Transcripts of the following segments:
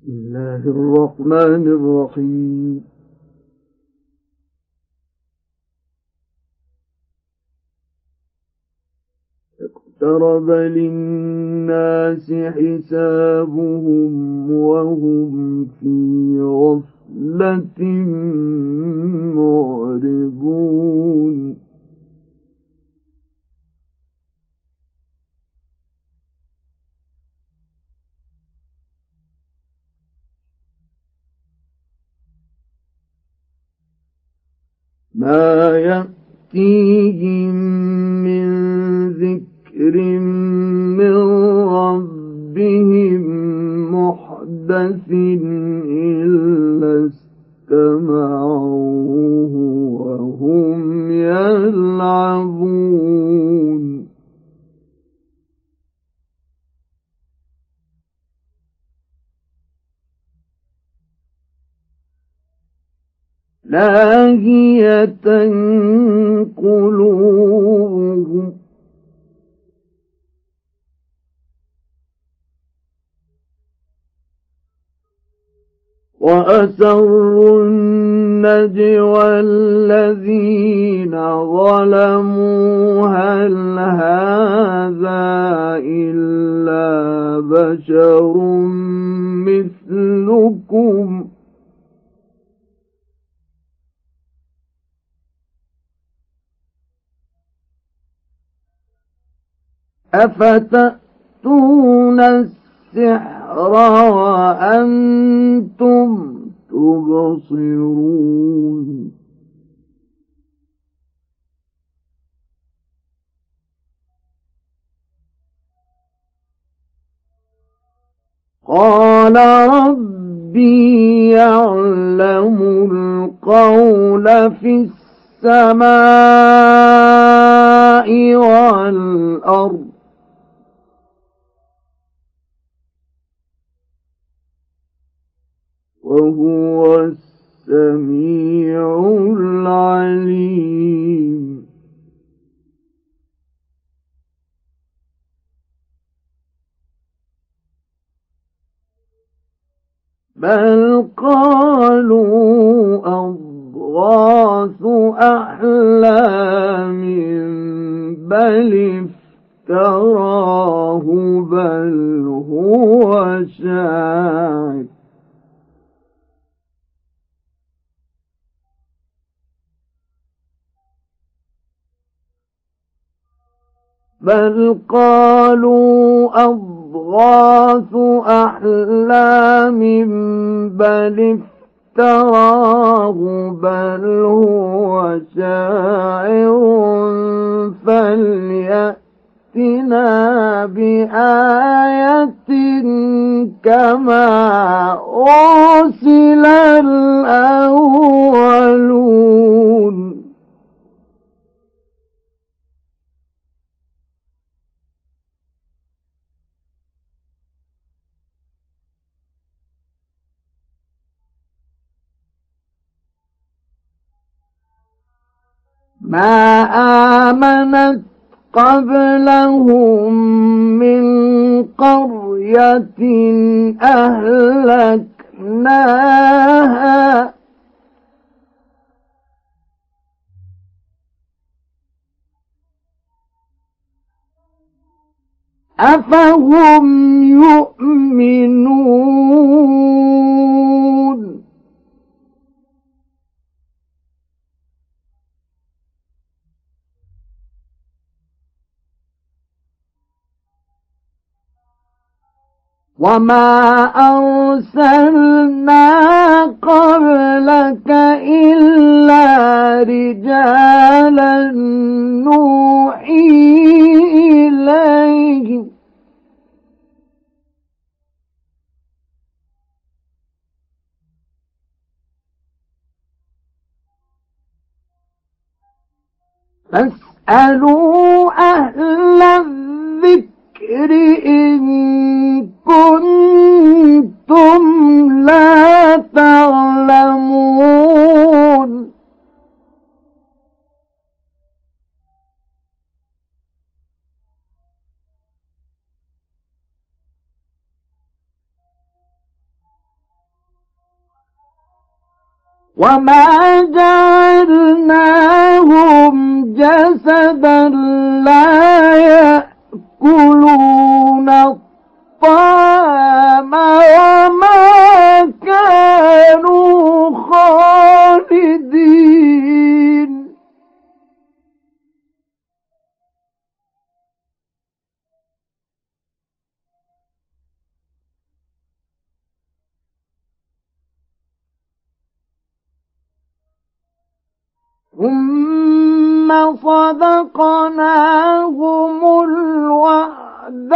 بسم الله الرحمن الرحيم. اقترب للناس حسابهم وهم في غفلة معرضون. ما يأتيهم من ذكر من ربهم محدث إلا استمعوه وهم يلعبون. لاهية قلوبهم وأسروا النجوى الذين ظلموا هل هذا إلا بشر مثلكم أفتأتون السحر وأنتم تبصرون. قال ربي يعلم القول في السماء والأرض وهو السميع العليم. بل قالوا أضغاث أحلام بل افتراه بل هو شاعر بل قالوا أضغاث أحلام بل افتراه بل هو شاعر فليأتنا بآية كما أرسل الأولون. ما آمنت قبلهم من قرية أهلكناها أفهم يؤمنون. وما أرسلنا قبلك إلا رجالا نوحي إليهم فاسألوا أهل الذكر إن كنتم لا تعلمون. وما جعلناهم جسدا لا يأكلون الطعام وما كانوا خالدين ثم صدقناهم الوعد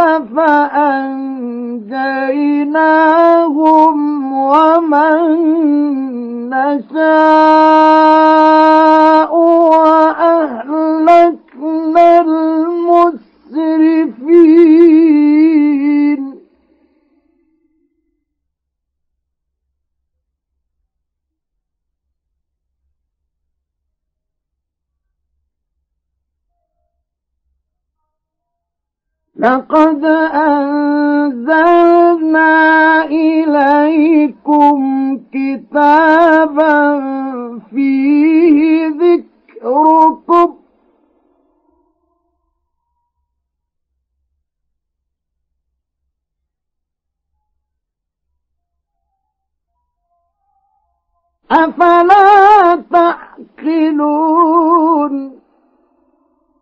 فأنجيناهم ومن نشاء وأهلكنا المسرفين لقد أنزلنا إليكم كتابا فيه ذكركم أفلا تعقلون